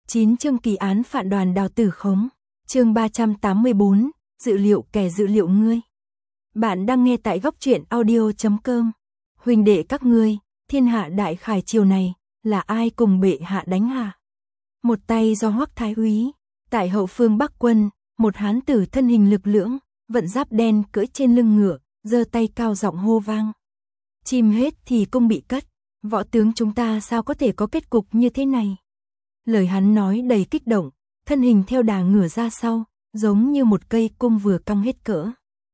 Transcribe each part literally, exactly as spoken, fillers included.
chín chương kỳ án phản đoàn Đào Tử Khống. Chương ba trăm tám mươi bốn, dự liệu kẻ dự liệu ngươi. Bạn đang nghe tại góc truyện audio chấm com. Huynh đệ các ngươi, thiên hạ đại khải triều này, là ai cùng bệ hạ đánh hạ? Một tay do Hoắc Thái Úy, tại hậu phương Bắc quân, một hán tử thân hình lực lưỡng, vận giáp đen cưỡi trên lưng ngựa, giơ tay cao giọng hô vang. Chim hết thì cung bị cất, võ tướng chúng ta sao có thể có kết cục như thế này? Lời hắn nói đầy kích động, thân hình theo đà ngửa ra sau, giống như một cây cung vừa căng hết cỡ.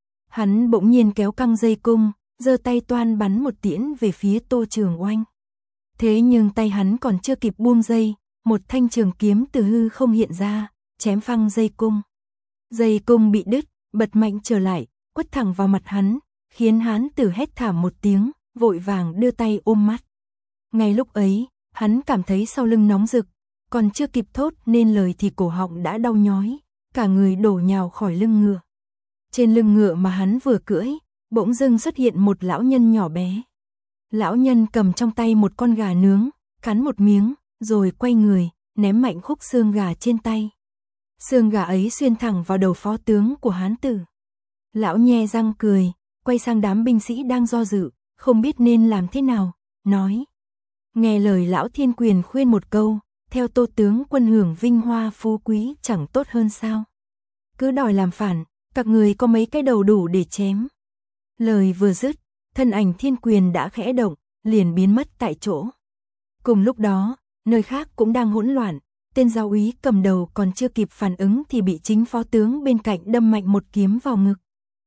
Hắn bỗng nhiên kéo căng dây cung, giơ tay toan bắn một tiễn về phía Tô Trường Oanh. Thế nhưng tay hắn còn chưa kịp buông dây, một thanh trường kiếm từ hư không hiện ra, chém phăng dây cung. Dây cung bị đứt, bật mạnh trở lại, quất thẳng vào mặt hắn, khiến hắn tử hét thảm một tiếng, vội vàng đưa tay ôm mắt. Ngay lúc ấy, hắn cảm thấy sau lưng nóng rực, còn chưa kịp thốt nên lời thì cổ họng đã đau nhói, cả người đổ nhào khỏi lưng ngựa. Trên lưng ngựa mà hắn vừa cưỡi, bỗng dưng xuất hiện một lão nhân nhỏ bé. Lão nhân cầm trong tay một con gà nướng, cắn một miếng, rồi quay người, ném mạnh khúc xương gà trên tay. Xương gà ấy xuyên thẳng vào đầu phó tướng của hán tử. Lão nhe răng cười, quay sang đám binh sĩ đang do dự, không biết nên làm thế nào, nói. Nghe lời lão thiên quyền khuyên một câu, theo Tô tướng quân hưởng vinh hoa phú quý chẳng tốt hơn sao? Cứ đòi làm phản, các người có mấy cái đầu đủ để chém. Lời vừa dứt, thân ảnh thiên quyền đã khẽ động, liền biến mất tại chỗ. Cùng lúc đó, nơi khác cũng đang hỗn loạn, tên giáo úy cầm đầu còn chưa kịp phản ứng thì bị chính phó tướng bên cạnh đâm mạnh một kiếm vào ngực.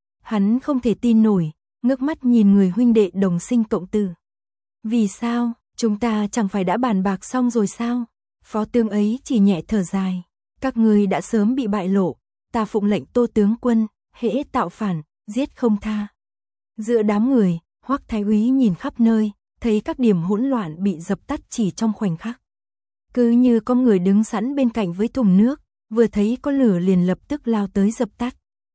Hắn không thể tin nổi, ngước mắt nhìn người huynh đệ đồng sinh cộng tử. Vì sao, chúng ta chẳng phải đã bàn bạc xong rồi sao? Phó tướng ấy chỉ nhẹ thở dài. Các người đã sớm bị bại lộ, ta phụng lệnh Tô tướng quân, hễ tạo phản, giết không tha. Giữa đám người, Hoắc Thái Úy nhìn khắp nơi, thấy các điểm hỗn loạn bị dập tắt chỉ trong khoảnh khắc. Cứ như có người đứng sẵn bên cạnh với thùng nước, vừa thấy có lửa liền lập tức lao tới dập tắt.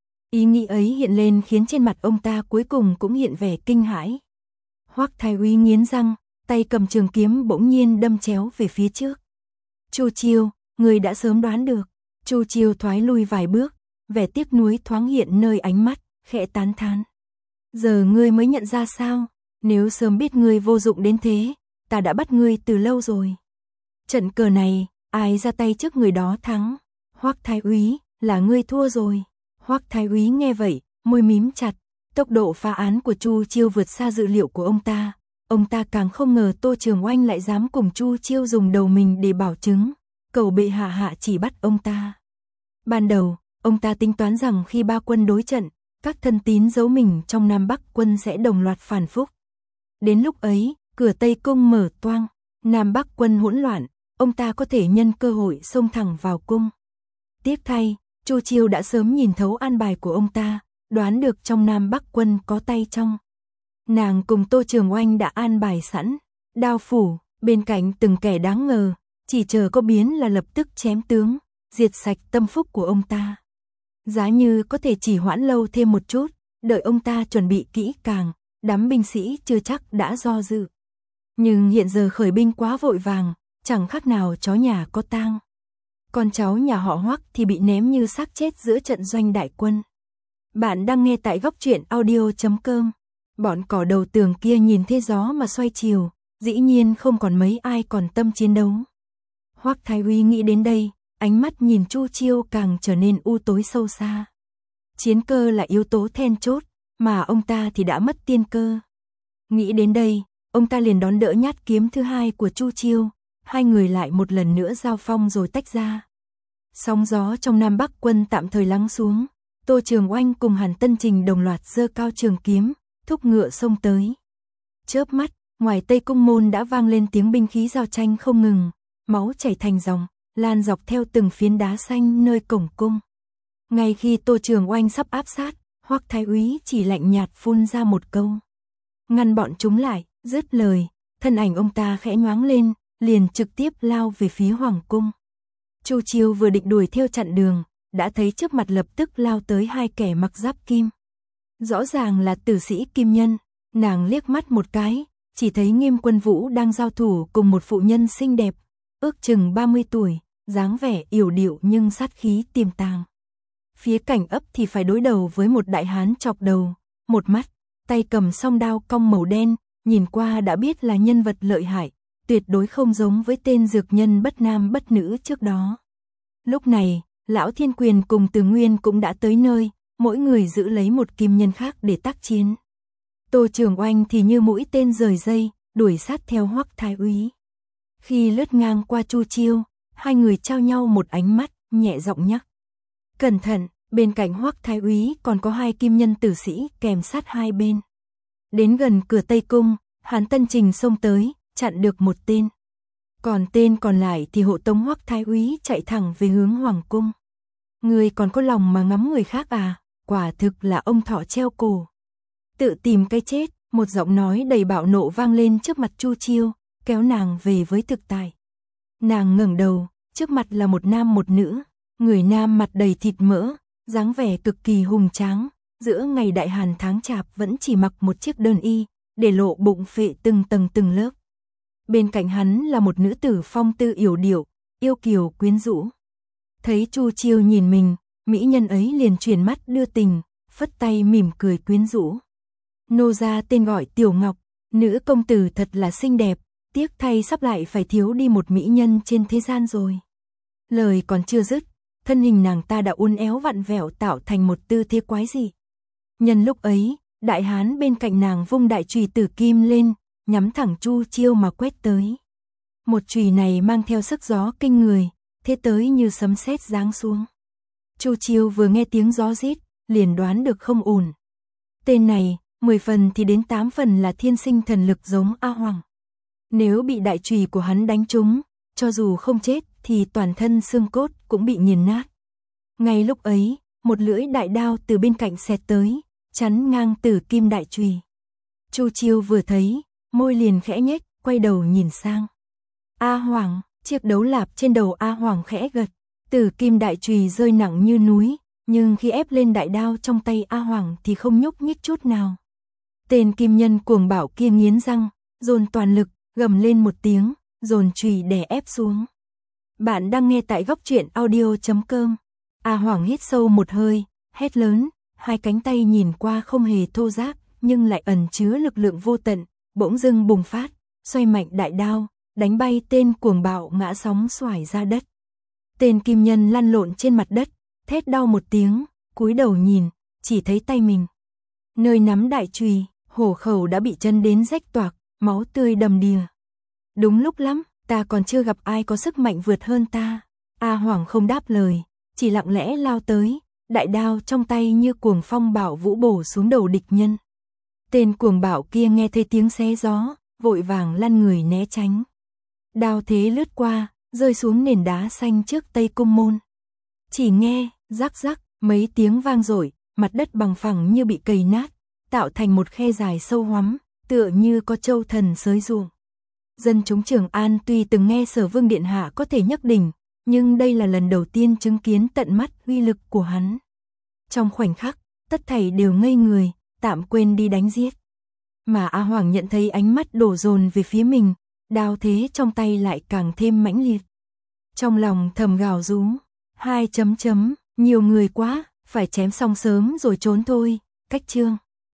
Ý nghĩ ấy hiện lên khiến trên mặt ông ta cuối cùng cũng hiện vẻ kinh hãi. Hoắc Thái Úy nghiến răng, tay cầm trường kiếm bỗng nhiên đâm chéo về phía trước. Chu Chiêu, người đã sớm đoán được. Chu Chiêu thoái lui vài bước, vẻ tiếc nuối thoáng hiện nơi ánh mắt, khẽ tán thán. Giờ ngươi mới nhận ra sao? Nếu sớm biết ngươi vô dụng đến thế, ta đã bắt ngươi từ lâu rồi. Trận cờ này, ai ra tay trước người đó thắng. Hoắc Thái Úy, là ngươi thua rồi. Hoắc Thái Úy nghe vậy, môi mím chặt, tốc độ phá án của Chu Chiêu vượt xa dự liệu của ông ta. Ông ta càng không ngờ Tô Trường Oanh lại dám cùng Chu Chiêu dùng đầu mình để bảo chứng, cầu bệ hạ hạ chỉ bắt ông ta. Ban đầu, ông ta tính toán rằng khi ba quân đối trận, các thân tín giấu mình trong Nam Bắc quân sẽ đồng loạt phản phúc. Đến lúc ấy, cửa Tây Cung mở toang, Nam Bắc quân hỗn loạn, ông ta có thể nhân cơ hội xông thẳng vào cung. Tiếc thay, Chu Chiêu đã sớm nhìn thấu an bài của ông ta, đoán được trong Nam Bắc quân có tay trong. Nàng cùng Tô Trường Oanh đã an bài sẵn, đao phủ, bên cạnh từng kẻ đáng ngờ, chỉ chờ có biến là lập tức chém tướng, diệt sạch tâm phúc của ông ta. Giá như có thể chỉ hoãn lâu thêm một chút, đợi ông ta chuẩn bị kỹ càng, đám binh sĩ chưa chắc đã do dự. Nhưng hiện giờ khởi binh quá vội vàng, chẳng khác nào chó nhà có tang. Con cháu nhà họ Hoắc thì bị ném như xác chết giữa trận doanh đại quân. Bạn đang nghe tại góc truyện audio chấm com. Bọn cỏ đầu tường kia nhìn thế gió mà xoay chiều, dĩ nhiên không còn mấy ai còn tâm chiến đấu. Hoắc Thái Úy nghĩ đến đây, ánh mắt nhìn Chu Chiêu càng trở nên u tối sâu xa. Chiến cơ là yếu tố then chốt, mà ông ta thì đã mất tiên cơ. Nghĩ đến đây, ông ta liền đón đỡ nhát kiếm thứ hai của Chu Chiêu, hai người lại một lần nữa giao phong rồi tách ra. Sóng gió trong Nam Bắc quân tạm thời lắng xuống, Tô Trường Oanh cùng Hàn Tân Trình đồng loạt giơ cao trường kiếm, thúc ngựa xông tới. Chớp mắt, ngoài Tây Cung môn đã vang lên tiếng binh khí giao tranh không ngừng, máu chảy thành dòng, lan dọc theo từng phiến đá xanh nơi cổng cung. Ngay khi Tô Trường Oanh sắp áp sát, Hoắc Thái Úy chỉ lạnh nhạt phun ra một câu. Ngăn bọn chúng lại, dứt lời, thân ảnh ông ta khẽ nhoáng lên, liền trực tiếp lao về phía hoàng cung. Chu Chiêu vừa định đuổi theo chặn đường, đã thấy trước mặt lập tức lao tới hai kẻ mặc giáp kim. Rõ ràng là tử sĩ kim nhân, nàng liếc mắt một cái, chỉ thấy Nghiêm Quân Vũ đang giao thủ cùng một phụ nhân xinh đẹp, ước chừng ba mươi tuổi, dáng vẻ yểu điệu nhưng sát khí tiềm tàng. Phía cảnh ấp thì phải đối đầu với một đại hán chọc đầu, một mắt, tay cầm song đao cong màu đen, nhìn qua đã biết là nhân vật lợi hại, tuyệt đối không giống với tên dược nhân bất nam bất nữ trước đó. Lúc này, Lão Thiên Quyền cùng Từ Nguyên cũng đã tới nơi, mỗi người giữ lấy một kim nhân khác để tác chiến. Tô Trường Oanh thì như mũi tên rời dây, đuổi sát theo Hoắc Thái Úy. Khi lướt ngang qua Chu Chiêu, hai người trao nhau một ánh mắt, nhẹ giọng nhắc. Cẩn thận, bên cạnh Hoắc Thái Úy còn có hai kim nhân tử sĩ kèm sát hai bên. Đến gần cửa Tây Cung, Hán Tân Trình xông tới, chặn được một tên. Còn tên còn lại thì hộ tống Hoắc Thái Úy chạy thẳng về hướng Hoàng Cung. Người còn có lòng mà ngắm người khác à, quả thực là ông thọ treo cổ. Tự tìm cái chết, một giọng nói đầy bạo nộ vang lên trước mặt Chu Chiêu, kéo nàng về với thực tại. Nàng ngẩng đầu, trước mặt là một nam một nữ, người nam mặt đầy thịt mỡ, dáng vẻ cực kỳ hùng tráng, giữa ngày đại hàn tháng chạp vẫn chỉ mặc một chiếc đơn y, để lộ bụng phệ từng tầng từng lớp. Bên cạnh hắn là một nữ tử phong tư yểu điệu, yêu kiều quyến rũ. Thấy Chu Chiêu nhìn mình, mỹ nhân ấy liền chuyển mắt đưa tình, phất tay mỉm cười quyến rũ. Nô gia tên gọi Tiểu Ngọc, nữ công tử thật là xinh đẹp, tiếc thay sắp lại phải thiếu đi một mỹ nhân trên thế gian rồi. Lời còn chưa dứt, thân hình nàng ta đã uốn éo vặn vẹo tạo thành một tư thế quái dị. Nhân lúc ấy, đại hán bên cạnh nàng vung đại chùy tử kim lên, nhắm thẳng Chu Chiêu mà quét tới. Một chùy này mang theo sức gió kinh người, thế tới như sấm sét giáng xuống. Chu Chiêu vừa nghe tiếng gió rít, liền đoán được không ổn. Tên này, mười phần thì đến tám phần là thiên sinh thần lực giống A Hoàng. Nếu bị đại chùy của hắn đánh trúng, cho dù không chết thì toàn thân xương cốt cũng bị nghiền nát. Ngay lúc ấy, một lưỡi đại đao từ bên cạnh xẹt tới, chắn ngang tử kim đại chùy. Chu Chiêu vừa thấy, môi liền khẽ nhếch, quay đầu nhìn sang. A Hoàng, chiếc đấu lạp trên đầu A Hoàng khẽ gật, tử kim đại chùy rơi nặng như núi, nhưng khi ép lên đại đao trong tay A Hoàng thì không nhúc nhích chút nào. Tên kim nhân cuồng bạo kia nghiến răng, dồn toàn lực, gầm lên một tiếng, dồn chùy đè ép xuống. Bạn đang nghe tại góc truyện audio chấm com. A Hoàng hít sâu một hơi, hét lớn, hai cánh tay nhìn qua không hề thô ráp, nhưng lại ẩn chứa lực lượng vô tận, bỗng dưng bùng phát, xoay mạnh đại đao, đánh bay tên cuồng bạo ngã sóng xoài ra đất. Tên kim nhân lăn lộn trên mặt đất, thét đau một tiếng, cúi đầu nhìn, chỉ thấy tay mình. Nơi nắm đại chùy, hổ khẩu đã bị chân đến rách toạc, máu tươi đầm đìa. Đúng lúc lắm, ta còn chưa gặp ai có sức mạnh vượt hơn ta. A Hoàng không đáp lời, chỉ lặng lẽ lao tới, đại đao trong tay như cuồng phong bạo vũ bổ xuống đầu địch nhân. Tên cuồng bạo kia nghe thấy tiếng xé gió, vội vàng lăn người né tránh. Đao thế lướt qua, rơi xuống nền đá xanh trước Tây Cung môn. Chỉ nghe, rắc rắc, mấy tiếng vang dội, mặt đất bằng phẳng như bị cày nát, tạo thành một khe dài sâu hoắm, tựa như có châu thần xới ruộng. Dân chúng Trường An tuy từng nghe Sở Vương điện hạ có thể nhấc đỉnh, nhưng đây là lần đầu tiên chứng kiến tận mắt uy lực của hắn. Trong khoảnh khắc, tất thảy đều ngây người, tạm quên đi đánh giết. Mà A Hoàng nhận thấy ánh mắt đổ dồn về phía mình, đao thế trong tay lại càng thêm mãnh liệt. Trong lòng thầm gào rú, hai chấm chấm, nhiều người quá, phải chém xong sớm rồi trốn thôi, cách chương.